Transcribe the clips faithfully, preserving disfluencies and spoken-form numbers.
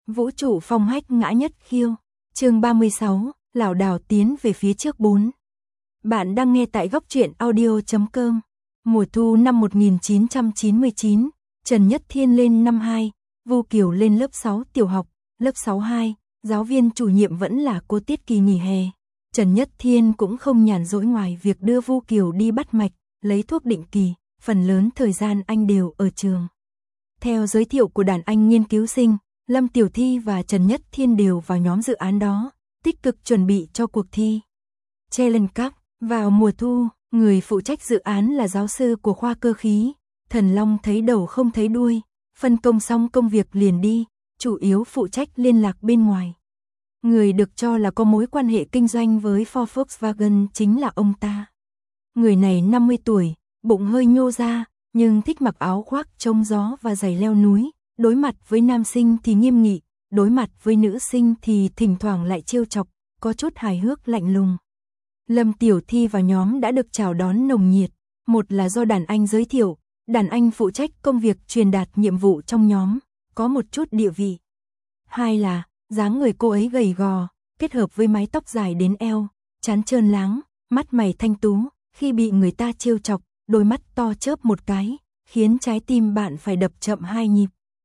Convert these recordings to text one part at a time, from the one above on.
Vũ trụ phong hách ngã nhất khiêu. Chương ba mươi sáu, lảo đảo tiến về phía trước bốn. Bạn đang nghe tại góc truyện audio chấm com. Mùa thu năm một nghìn chín trăm chín mươi chín, Trần Nhất Thiên lên năm hai, Vu Kiều lên lớp sáu tiểu học, lớp sáu hai, giáo viên chủ nhiệm vẫn là cô Tiết Kỳ nghỉ hè. Trần Nhất Thiên cũng không nhàn rỗi ngoài việc đưa Vu Kiều đi bắt mạch, lấy thuốc định kỳ, phần lớn thời gian anh đều ở trường. Theo giới thiệu của đàn anh nghiên cứu sinh, Lâm Tiểu Thi và Trần Nhất Thiên đều vào nhóm dự án đó, tích cực chuẩn bị cho cuộc thi Challenge Cup. Vào mùa thu, người phụ trách dự án là giáo sư của khoa cơ khí, Thần Long thấy đầu không thấy đuôi, phân công xong công việc liền đi, chủ yếu phụ trách liên lạc bên ngoài. Người được cho là có mối quan hệ kinh doanh với Ford Volkswagen chính là ông ta. Người này năm mươi tuổi, bụng hơi nhô ra, nhưng thích mặc áo khoác chống gió và giày leo núi, đối mặt với nam sinh thì nghiêm nghị, đối mặt với nữ sinh thì thỉnh thoảng lại trêu chọc, có chút hài hước lạnh lùng. Lâm Tiểu Thi vào nhóm đã được chào đón nồng nhiệt, một là do đàn anh giới thiệu, đàn anh phụ trách công việc truyền đạt nhiệm vụ trong nhóm, có một chút địa vị. Hai là, dáng người cô ấy gầy gò, kết hợp với mái tóc dài đến eo, trán trơn láng, mắt mày thanh tú, khi bị người ta trêu chọc, đôi mắt to chớp một cái, khiến trái tim bạn phải đập chậm hai nhịp.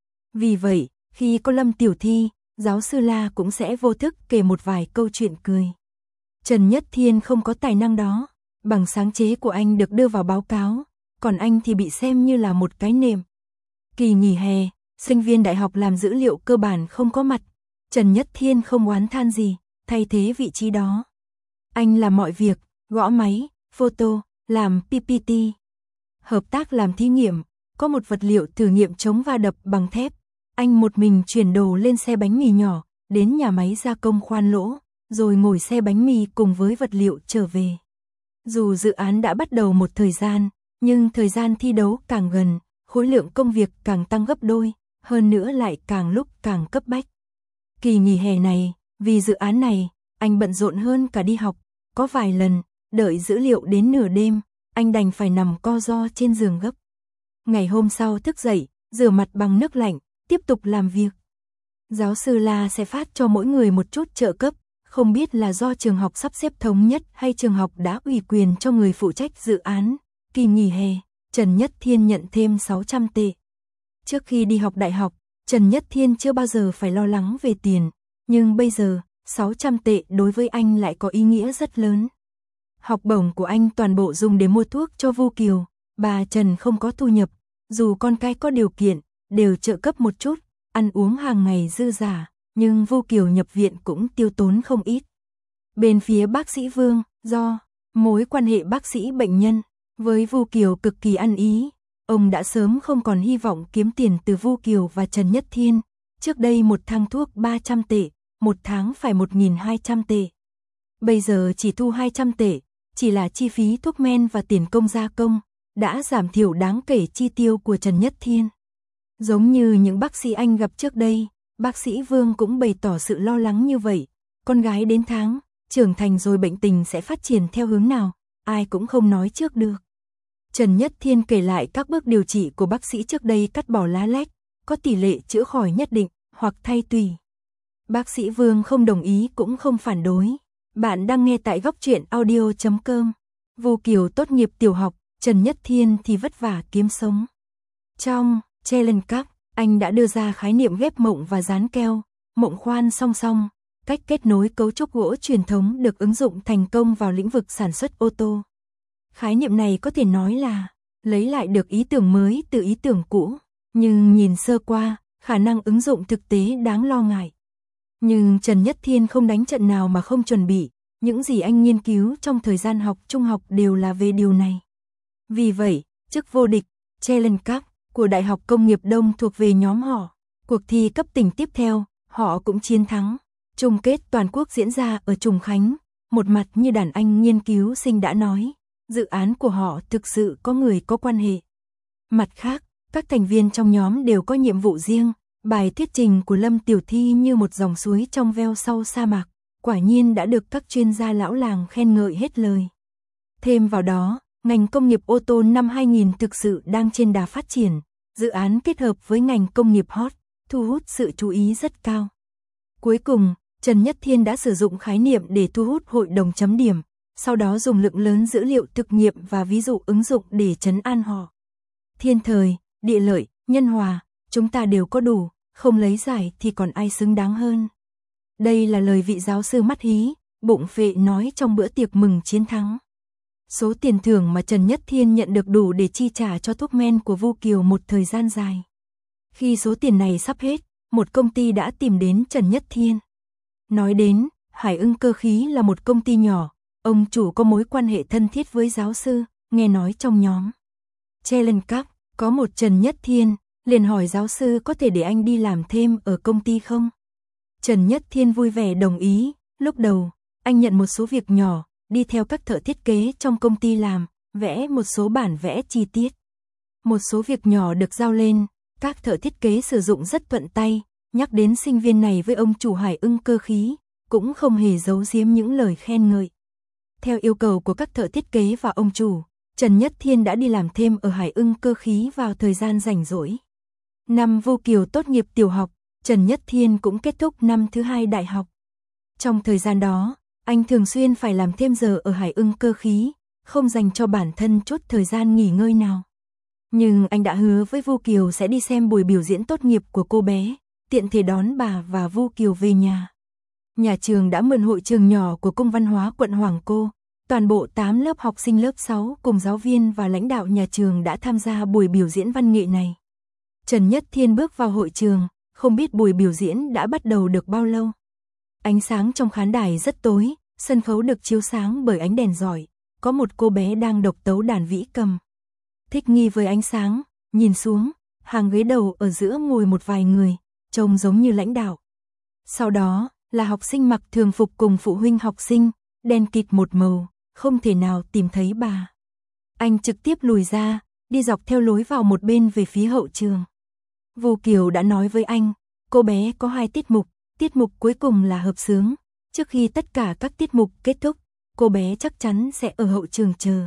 Vì vậy, khi có Lâm Tiểu Thi, giáo sư La cũng sẽ vô thức kể một vài câu chuyện cười. Trần Nhất Thiên không có tài năng đó, bằng sáng chế của anh được đưa vào báo cáo, còn anh thì bị xem như là một cái nệm. Kỳ nghỉ hè, sinh viên đại học làm dữ liệu cơ bản không có mặt, Trần Nhất Thiên không oán than gì, thay thế vị trí đó. Anh làm mọi việc, gõ máy, photo, làm pê pê tê. Hợp tác làm thí nghiệm, có một vật liệu thử nghiệm chống va đập bằng thép. Anh một mình chuyển đồ lên xe bánh mì nhỏ, đến nhà máy gia công khoan lỗ, rồi ngồi xe bánh mì cùng với vật liệu trở về. Dù dự án đã bắt đầu một thời gian, nhưng thời gian thi đấu càng gần, khối lượng công việc càng tăng gấp đôi, hơn nữa lại càng lúc càng cấp bách. Kỳ nghỉ hè này, vì dự án này, anh bận rộn hơn cả đi học, có vài lần, đợi dữ liệu đến nửa đêm, anh đành phải nằm co ro trên giường gấp. Ngày hôm sau thức dậy, rửa mặt bằng nước lạnh, tiếp tục làm việc. Giáo sư La sẽ phát cho mỗi người một chút trợ cấp, không biết là do trường học sắp xếp thống nhất hay trường học đã ủy quyền cho người phụ trách dự án. Kỳ nghỉ hè, Trần Nhất Thiên nhận thêm sáu trăm tệ. Trước khi đi học đại học, Trần Nhất Thiên chưa bao giờ phải lo lắng về tiền, nhưng bây giờ, sáu trăm tệ đối với anh lại có ý nghĩa rất lớn. Học bổng của anh toàn bộ dùng để mua thuốc cho Vu Kiều, bà Trần không có thu nhập, dù con cái có điều kiện, đều trợ cấp một chút, ăn uống hàng ngày dư giả, nhưng Vu Kiều nhập viện cũng tiêu tốn không ít. Bên phía bác sĩ Vương, do mối quan hệ bác sĩ bệnh nhân với Vu Kiều cực kỳ ăn ý, ông đã sớm không còn hy vọng kiếm tiền từ Vu Kiều và Trần Nhất Thiên. Trước đây một thang thuốc ba trăm tệ, một tháng phải một nghìn hai trăm tệ. Bây giờ chỉ thu hai trăm tệ, chỉ là chi phí thuốc men và tiền công gia công, đã giảm thiểu đáng kể chi tiêu của Trần Nhất Thiên. Giống như những bác sĩ anh gặp trước đây, bác sĩ Vương cũng bày tỏ sự lo lắng như vậy. Con gái đến tháng, trưởng thành rồi bệnh tình sẽ phát triển theo hướng nào, ai cũng không nói trước được. Trần Nhất Thiên kể lại các bước điều trị của bác sĩ trước đây, cắt bỏ lá lách, có tỷ lệ chữa khỏi nhất định, hoặc thay tùy. Bác sĩ Vương không đồng ý cũng không phản đối. Bạn đang nghe tại góc truyện audio chấm com. Vu Kiều tốt nghiệp tiểu học, Trần Nhất Thiên thì vất vả kiếm sống. Trong Challenge Cup, anh đã đưa ra khái niệm ghép mộng và dán keo, mộng khoan song song, cách kết nối cấu trúc gỗ truyền thống được ứng dụng thành công vào lĩnh vực sản xuất ô tô. Khái niệm này có thể nói là lấy lại được ý tưởng mới từ ý tưởng cũ, nhưng nhìn sơ qua, khả năng ứng dụng thực tế đáng lo ngại. Nhưng Trần Nhất Thiên không đánh trận nào mà không chuẩn bị, những gì anh nghiên cứu trong thời gian học trung học đều là về điều này. Vì vậy, chức vô địch Challenge Cup của Đại học Công nghiệp Đông thuộc về nhóm họ. Cuộc thi cấp tỉnh tiếp theo, họ cũng chiến thắng. Chung kết toàn quốc diễn ra ở Trùng Khánh, một mặt như đàn anh nghiên cứu sinh đã nói, dự án của họ thực sự có người có quan hệ. Mặt khác, các thành viên trong nhóm đều có nhiệm vụ riêng. Bài thuyết trình của Lâm Tiểu Thi như một dòng suối trong veo sau sa mạc, quả nhiên đã được các chuyên gia lão làng khen ngợi hết lời. Thêm vào đó, ngành công nghiệp ô tô năm hai nghìn thực sự đang trên đà phát triển, dự án kết hợp với ngành công nghiệp hot, thu hút sự chú ý rất cao. Cuối cùng, Trần Nhất Thiên đã sử dụng khái niệm để thu hút hội đồng chấm điểm, sau đó dùng lượng lớn dữ liệu thực nghiệm và ví dụ ứng dụng để trấn an họ. Thiên thời, địa lợi, nhân hòa, chúng ta đều có đủ, không lấy giải thì còn ai xứng đáng hơn. Đây là lời vị giáo sư mắt hí, bụng phệ nói trong bữa tiệc mừng chiến thắng. Số tiền thưởng mà Trần Nhất Thiên nhận được đủ để chi trả cho thuốc men của Vu Kiều một thời gian dài. Khi số tiền này sắp hết, một công ty đã tìm đến Trần Nhất Thiên. Nói đến, Hải Ưng Cơ Khí là một công ty nhỏ, ông chủ có mối quan hệ thân thiết với giáo sư, nghe nói trong nhóm Challenge Cup có một Trần Nhất Thiên, liền hỏi giáo sư có thể để anh đi làm thêm ở công ty không? Trần Nhất Thiên vui vẻ đồng ý, lúc đầu, anh nhận một số việc nhỏ, đi theo các thợ thiết kế trong công ty làm, vẽ một số bản vẽ chi tiết. Một số việc nhỏ được giao lên, các thợ thiết kế sử dụng rất thuận tay, nhắc đến sinh viên này với ông chủ Hải Ưng Cơ Khí, cũng không hề giấu giếm những lời khen ngợi. Theo yêu cầu của các thợ thiết kế và ông chủ, Trần Nhất Thiên đã đi làm thêm ở Hải Ưng Cơ Khí vào thời gian rảnh rỗi. Năm Vu Kiều tốt nghiệp tiểu học, Trần Nhất Thiên cũng kết thúc năm thứ hai đại học. Trong thời gian đó, anh thường xuyên phải làm thêm giờ ở Hải Ưng Cơ Khí, không dành cho bản thân chút thời gian nghỉ ngơi nào. Nhưng anh đã hứa với Vu Kiều sẽ đi xem buổi biểu diễn tốt nghiệp của cô bé, tiện thể đón bà và Vu Kiều về nhà. Nhà trường đã mượn hội trường nhỏ của Cung Văn hóa quận Hoàng Cô, toàn bộ tám lớp học sinh lớp sáu cùng giáo viên và lãnh đạo nhà trường đã tham gia buổi biểu diễn văn nghệ này. Trần Nhất Thiên bước vào hội trường, không biết buổi biểu diễn đã bắt đầu được bao lâu. Ánh sáng trong khán đài rất tối, sân khấu được chiếu sáng bởi ánh đèn rọi, có một cô bé đang độc tấu đàn vĩ cầm. Thích nghi với ánh sáng, nhìn xuống, hàng ghế đầu ở giữa ngồi một vài người, trông giống như lãnh đạo. Sau đó, là học sinh mặc thường phục cùng phụ huynh học sinh, đen kịt một màu, không thể nào tìm thấy bà. Anh trực tiếp lùi ra, đi dọc theo lối vào một bên về phía hậu trường. Vu Kiều đã nói với anh, cô bé có hai tiết mục, tiết mục cuối cùng là hợp xướng. Trước khi tất cả các tiết mục kết thúc, cô bé chắc chắn sẽ ở hậu trường chờ.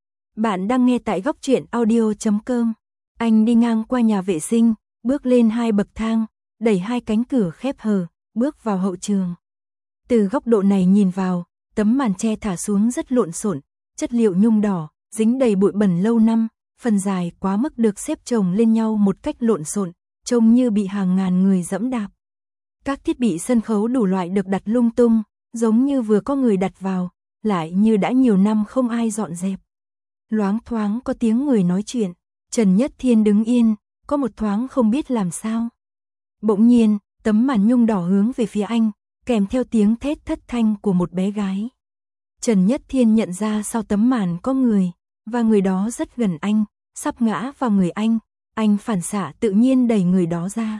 Bạn đang nghe tại góc truyện audio chấm com. Anh đi ngang qua nhà vệ sinh, bước lên hai bậc thang, đẩy hai cánh cửa khép hờ, bước vào hậu trường. Từ góc độ này nhìn vào, tấm màn che thả xuống rất lộn xộn, chất liệu nhung đỏ, dính đầy bụi bẩn lâu năm, phần dài quá mức được xếp chồng lên nhau một cách lộn xộn, trông như bị hàng ngàn người dẫm đạp. Các thiết bị sân khấu đủ loại được đặt lung tung, giống như vừa có người đặt vào, lại như đã nhiều năm không ai dọn dẹp. Loáng thoáng có tiếng người nói chuyện, Trần Nhất Thiên đứng yên, có một thoáng không biết làm sao. Bỗng nhiên, tấm màn nhung đỏ hướng về phía anh, kèm theo tiếng thét thất thanh của một bé gái. Trần Nhất Thiên nhận ra sau tấm màn có người, và người đó rất gần anh, sắp ngã vào người anh, anh phản xạ tự nhiên đẩy người đó ra.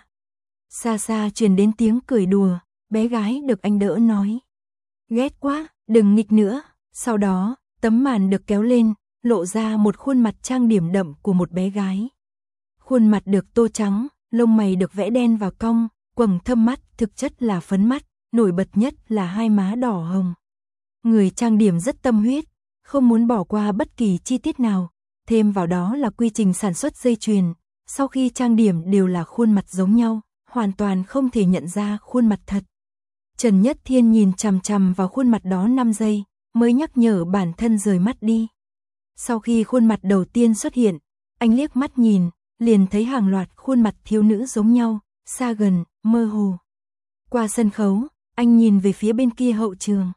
Xa xa truyền đến tiếng cười đùa, bé gái được anh đỡ nói. Ghét quá, đừng nghịch nữa. Sau đó, tấm màn được kéo lên, lộ ra một khuôn mặt trang điểm đậm của một bé gái. Khuôn mặt được tô trắng, lông mày được vẽ đen và cong, quầng thâm mắt thực chất là phấn mắt, nổi bật nhất là hai má đỏ hồng. Người trang điểm rất tâm huyết, không muốn bỏ qua bất kỳ chi tiết nào, thêm vào đó là quy trình sản xuất dây chuyền, sau khi trang điểm đều là khuôn mặt giống nhau, hoàn toàn không thể nhận ra khuôn mặt thật. Trần Nhất Thiên nhìn chằm chằm vào khuôn mặt đó năm giây, mới nhắc nhở bản thân rời mắt đi. Sau khi khuôn mặt đầu tiên xuất hiện, anh liếc mắt nhìn, liền thấy hàng loạt khuôn mặt thiếu nữ giống nhau, xa gần, mơ hồ. Qua sân khấu, anh nhìn về phía bên kia hậu trường.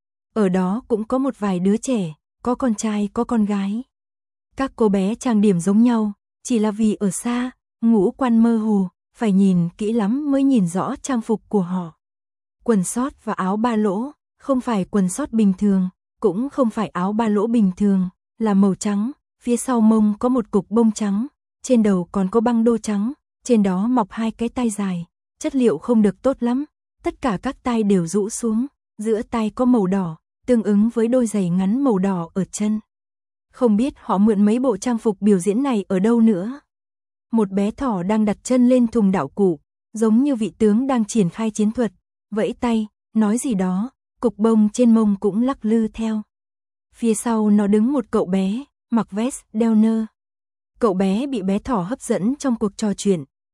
Ở đó cũng có một vài đứa trẻ, có con trai có con gái. Các cô bé trang điểm giống nhau, chỉ là vì ở xa, ngũ quan mơ hồ, phải nhìn kỹ lắm mới nhìn rõ trang phục của họ. Quần sót và áo ba lỗ, không phải quần sót bình thường, cũng không phải áo ba lỗ bình thường, là màu trắng, phía sau mông có một cục bông trắng, trên đầu còn có băng đô trắng, trên đó mọc hai cái tai dài, chất liệu không được tốt lắm, tất cả các tai đều rũ xuống, giữa tai có màu đỏ, tương ứng với đôi giày ngắn màu đỏ ở chân. Không biết họ mượn mấy bộ trang phục biểu diễn này ở đâu nữa. Một bé thỏ đang đặt chân lên thùng đạo cụ, giống như vị tướng đang triển khai chiến thuật, vẫy tay, nói gì đó, cục bông trên mông cũng lắc lư theo. Phía sau nó đứng một cậu bé, mặc vest, đeo nơ. Cậu bé bị bé thỏ hấp dẫn trong cuộc trò chuyện,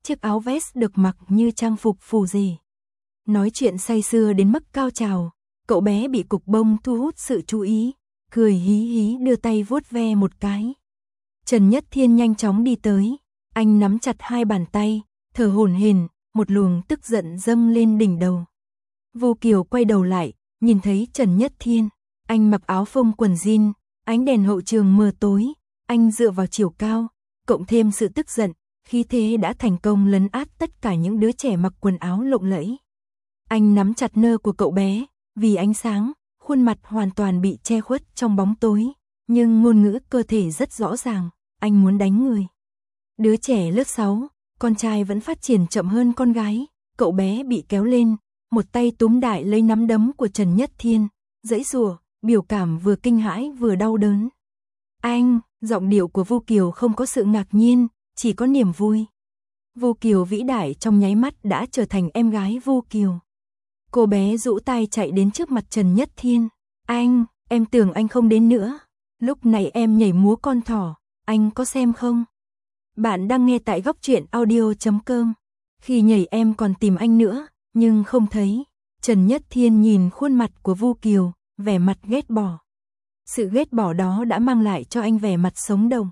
chiếc áo vest được mặc như trang phục phù rể. Nói chuyện say sưa đến mức cao trào, cậu bé bị cục bông thu hút sự chú ý, cười hí hí đưa tay vuốt ve một cái. Trần Nhất Thiên nhanh chóng đi tới, anh nắm chặt hai bàn tay, thở hổn hển, một luồng tức giận dâng lên đỉnh đầu. Vu Kiều quay đầu lại, nhìn thấy Trần Nhất Thiên, anh mặc áo phông quần jean, ánh đèn hậu trường mờ tối, anh dựa vào chiều cao, cộng thêm sự tức giận, khí thế đã thành công lấn át tất cả những đứa trẻ mặc quần áo lộng lẫy. Anh nắm chặt nơ của cậu bé, vì ánh sáng, khuôn mặt hoàn toàn bị che khuất trong bóng tối, nhưng ngôn ngữ cơ thể rất rõ ràng, anh muốn đánh người. Đứa trẻ lớp sáu, con trai vẫn phát triển chậm hơn con gái, cậu bé bị kéo lên, một tay túm đại lấy nắm đấm của Trần Nhất Thiên, giãy giụa, biểu cảm vừa kinh hãi vừa đau đớn. Anh, giọng điệu của Vu Kiều không có sự ngạc nhiên, chỉ có niềm vui. Vu Kiều vĩ đại trong nháy mắt đã trở thành em gái Vu Kiều. Cô bé rũ tay chạy đến trước mặt Trần Nhất Thiên. Anh, em tưởng anh không đến nữa. Lúc này em nhảy múa con thỏ, anh có xem không? Bạn đang nghe tại góc truyện audio chấm com. Khi nhảy em còn tìm anh nữa, nhưng không thấy. Trần Nhất Thiên nhìn khuôn mặt của Vu Kiều, vẻ mặt ghét bỏ. Sự ghét bỏ đó đã mang lại cho anh vẻ mặt sống động.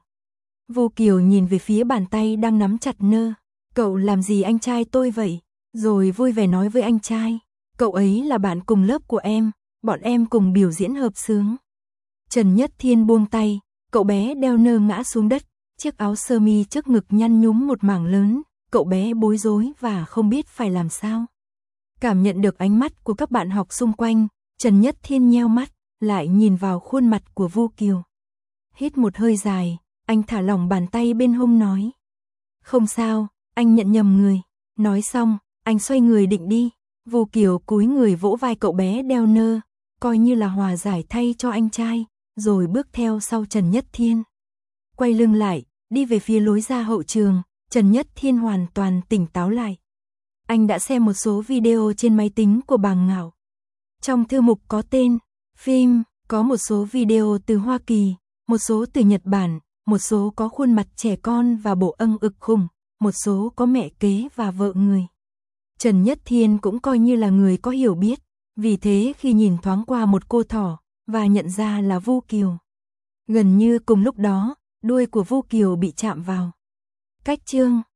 Vu Kiều nhìn về phía bàn tay đang nắm chặt nơ. Cậu làm gì anh trai tôi vậy? Rồi vui vẻ nói với anh trai. Cậu ấy là bạn cùng lớp của em, bọn em cùng biểu diễn hợp xướng. Trần Nhất Thiên buông tay, cậu bé đeo nơ ngã xuống đất, chiếc áo sơ mi trước ngực nhăn nhúm một mảng lớn, cậu bé bối rối và không biết phải làm sao. Cảm nhận được ánh mắt của các bạn học xung quanh, Trần Nhất Thiên nheo mắt, lại nhìn vào khuôn mặt của Vu Kiều. Hít một hơi dài, anh thả lỏng bàn tay bên hông nói. Không sao, anh nhận nhầm người. Nói xong, anh xoay người định đi. Vu Kiều cúi người vỗ vai cậu bé đeo nơ, coi như là hòa giải thay cho anh trai, rồi bước theo sau Trần Nhất Thiên. Quay lưng lại, đi về phía lối ra hậu trường, Trần Nhất Thiên hoàn toàn tỉnh táo lại. Anh đã xem một số video trên máy tính của Bàng Ngạo. Trong thư mục có tên, phim, có một số video từ Hoa Kỳ, một số từ Nhật Bản, một số có khuôn mặt trẻ con và bộ âng ực khủng, một số có mẹ kế và vợ người. Trần Nhất Thiên cũng coi như là người có hiểu biết, vì thế khi nhìn thoáng qua một cô thỏ, và nhận ra là Vu Kiều. Gần như cùng lúc đó, đuôi của Vu Kiều bị chạm vào. Cách chương